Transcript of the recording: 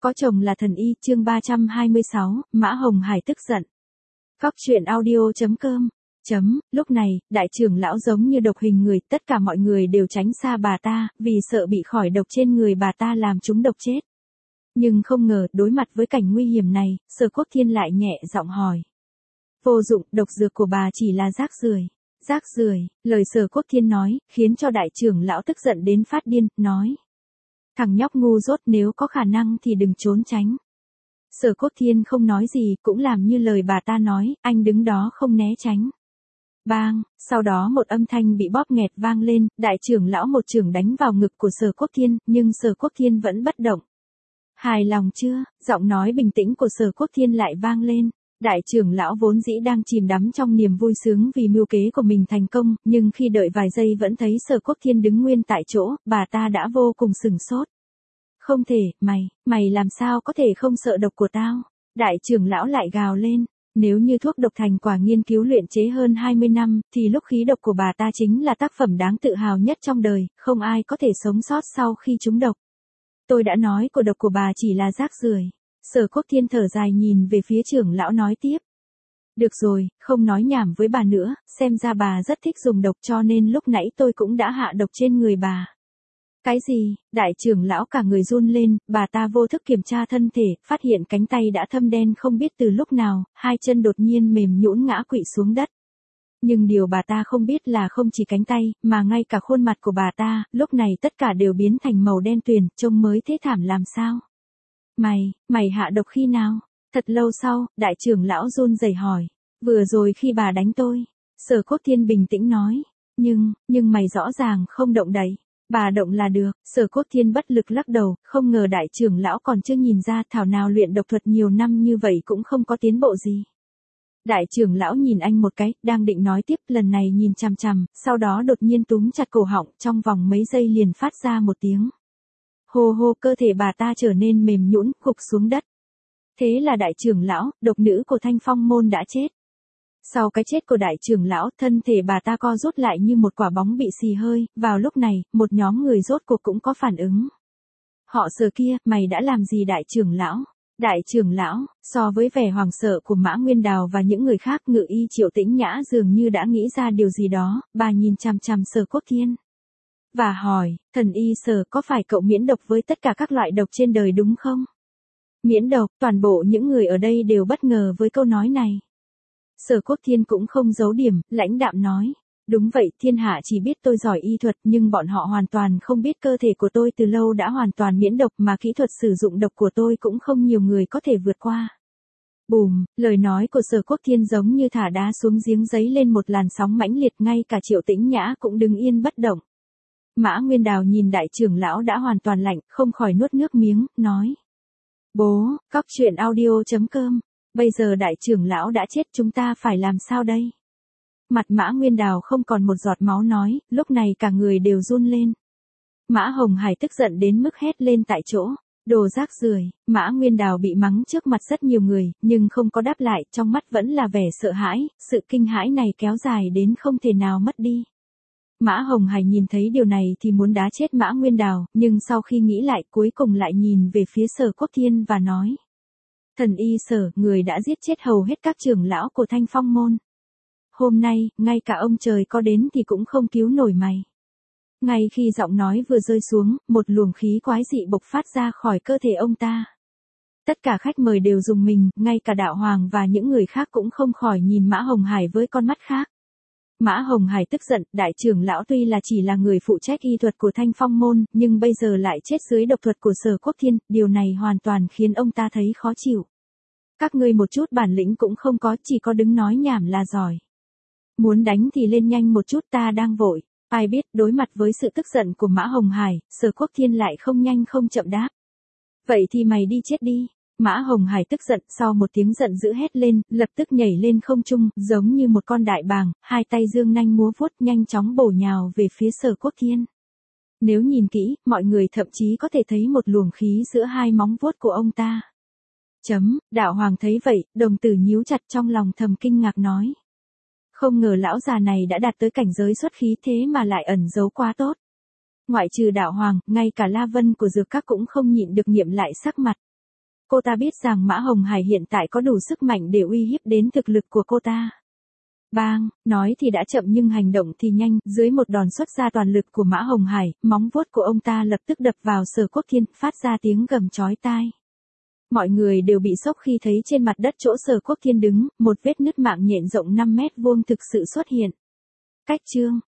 Có chồng là thần y, chương 326, Mã Hồng Hải tức giận. Cóc truyện audio.com. Lúc này, đại trưởng lão giống như độc hình người, tất cả mọi người đều tránh xa bà ta, vì sợ bị khỏi độc trên người bà ta làm chúng độc chết. Nhưng không ngờ, đối mặt với cảnh nguy hiểm này, Sở Quốc Thiên lại nhẹ giọng hỏi. Vô dụng, độc dược của bà chỉ là rác rưởi. Rác rưởi, lời Sở Quốc Thiên nói, khiến cho đại trưởng lão tức giận đến phát điên, nói. Thằng nhóc ngu dốt, nếu có khả năng thì đừng trốn tránh. Sở Quốc Thiên không nói gì, cũng làm như lời bà ta nói, anh đứng đó không né tránh. Bang, sau đó một âm thanh bị bóp nghẹt vang lên, đại trưởng lão một chưởng đánh vào ngực của Sở Quốc Thiên, nhưng Sở Quốc Thiên vẫn bất động. Hài lòng chưa? Giọng nói bình tĩnh của Sở Quốc Thiên lại vang lên. Đại trưởng lão vốn dĩ đang chìm đắm trong niềm vui sướng vì mưu kế của mình thành công, nhưng khi đợi vài giây vẫn thấy Sở Quốc Thiên đứng nguyên tại chỗ, bà ta đã vô cùng sửng sốt. Không thể, mày làm sao có thể không sợ độc của tao? Đại trưởng lão lại gào lên. Nếu như thuốc độc thành quả nghiên cứu luyện chế hơn 20 năm, thì lúc khí độc của bà ta chính là tác phẩm đáng tự hào nhất trong đời, không ai có thể sống sót sau khi trúng độc. Tôi đã nói của độc của bà chỉ là rác rưởi. Sở Quốc Thiên thở dài nhìn về phía trưởng lão nói tiếp. Được rồi, không nói nhảm với bà nữa, xem ra bà rất thích dùng độc cho nên lúc nãy tôi cũng đã hạ độc trên người bà. Cái gì? Đại trưởng lão cả người run lên, bà ta vô thức kiểm tra thân thể, phát hiện cánh tay đã thâm đen không biết từ lúc nào, hai chân đột nhiên mềm nhũn ngã quỵ xuống đất. Nhưng điều bà ta không biết là không chỉ cánh tay, mà ngay cả khuôn mặt của bà ta, lúc này tất cả đều biến thành màu đen tuyền, trông mới thế thảm làm sao? Mày hạ độc khi nào? Thật lâu sau, đại trưởng lão run rẩy hỏi. Vừa rồi khi bà đánh tôi. Sở Quốc Thiên bình tĩnh nói. Nhưng mày rõ ràng không động đậy. Bà động là được. Sở Quốc Thiên bất lực lắc đầu, không ngờ đại trưởng lão còn chưa nhìn ra thảo nào luyện độc thuật nhiều năm như vậy cũng không có tiến bộ gì. Đại trưởng lão nhìn anh một cái, đang định nói tiếp, lần này nhìn chằm chằm, sau đó đột nhiên túm chặt cổ họng, trong vòng mấy giây liền phát ra một tiếng. Hô hô, cơ thể bà ta trở nên mềm nhũn, gục xuống đất. Thế là đại trưởng lão, độc nữ của Thanh Phong môn đã chết. Sau cái chết của đại trưởng lão, thân thể bà ta co rút lại như một quả bóng bị xì hơi, vào lúc này, một nhóm người rốt cuộc cũng có phản ứng. Họ Sở kia, mày đã làm gì đại trưởng lão? Đại trưởng lão, so với vẻ hoảng sợ của Mã Nguyên Đào và những người khác, Ngự Y Triệu Tĩnh Nhã dường như đã nghĩ ra điều gì đó, bà nhìn chằm chằm Sở Quốc Thiên. Và hỏi, thần y Sở, có phải cậu miễn độc với tất cả các loại độc trên đời đúng không? Miễn độc, toàn bộ những người ở đây đều bất ngờ với câu nói này. Sở Quốc Thiên cũng không giấu điểm, lãnh đạm nói. Đúng vậy, thiên hạ chỉ biết tôi giỏi y thuật nhưng bọn họ hoàn toàn không biết cơ thể của tôi từ lâu đã hoàn toàn miễn độc mà kỹ thuật sử dụng độc của tôi cũng không nhiều người có thể vượt qua. Bùm, lời nói của Sở Quốc Thiên giống như thả đá xuống giếng, giấy lên một làn sóng mãnh liệt, ngay cả Triệu Tĩnh Nhã cũng đứng yên bất động. Mã Nguyên Đào nhìn đại trưởng lão đã hoàn toàn lạnh, không khỏi nuốt nước miếng, nói. Bố, cóc truyện audio.com, bây giờ đại trưởng lão đã chết, chúng ta phải làm sao đây? Mặt Mã Nguyên Đào không còn một giọt máu nói, lúc này cả người đều run lên. Mã Hồng Hải tức giận đến mức hét lên tại chỗ. Đồ rác rưởi. Mã Nguyên Đào bị mắng trước mặt rất nhiều người, nhưng không có đáp lại, trong mắt vẫn là vẻ sợ hãi, sự kinh hãi này kéo dài đến không thể nào mất đi. Mã Hồng Hải nhìn thấy điều này thì muốn đá chết Mã Nguyên Đào, nhưng sau khi nghĩ lại cuối cùng lại nhìn về phía Sở Quốc Thiên và nói. Thần y Sở, người đã giết chết hầu hết các trưởng lão của Thanh Phong môn. Hôm nay, ngay cả ông trời có đến thì cũng không cứu nổi mày. Ngay khi giọng nói vừa rơi xuống, một luồng khí quái dị bộc phát ra khỏi cơ thể ông ta. Tất cả khách mời đều rùng mình, ngay cả đạo hoàng và những người khác cũng không khỏi nhìn Mã Hồng Hải với con mắt khác. Mã Hồng Hải tức giận, đại trưởng lão tuy là chỉ là người phụ trách y thuật của Thanh Phong môn, nhưng bây giờ lại chết dưới độc thuật của Sở Quốc Thiên, điều này hoàn toàn khiến ông ta thấy khó chịu. Các ngươi một chút bản lĩnh cũng không có, chỉ có đứng nói nhảm là giỏi. Muốn đánh thì lên nhanh một chút, ta đang vội. Ai biết, đối mặt với sự tức giận của Mã Hồng Hải, Sở Quốc Thiên lại không nhanh không chậm đáp. Vậy thì mày đi chết đi. Mã Hồng Hải tức giận, sau một tiếng giận dữ hét lên, lập tức nhảy lên không trung, giống như một con đại bàng, hai tay dương nanh múa vuốt nhanh chóng bổ nhào về phía Sở Quốc Thiên. Nếu nhìn kỹ, mọi người thậm chí có thể thấy một luồng khí giữa hai móng vuốt của ông ta. Đạo hoàng thấy vậy, đồng tử nhíu chặt, trong lòng thầm kinh ngạc nói. Không ngờ lão già này đã đạt tới cảnh giới xuất khí thế mà lại ẩn giấu quá tốt. Ngoại trừ đạo hoàng, ngay cả La Vân của Dược Các cũng không nhịn được nghiệm lại sắc mặt. cô ta biết rằng Mã Hồng Hải hiện tại có đủ sức mạnh để uy hiếp đến thực lực của cô ta. Bang, nói thì đã chậm nhưng hành động thì nhanh, dưới một đòn xuất ra toàn lực của Mã Hồng Hải, móng vuốt của ông ta lập tức đập vào Sở Quốc Thiên, phát ra tiếng gầm chói tai. Mọi người đều bị sốc khi thấy trên mặt đất chỗ Sở Quốc Thiên đứng, một vết nứt mạng nhện rộng 5 mét vuông thực sự xuất hiện. Cách chương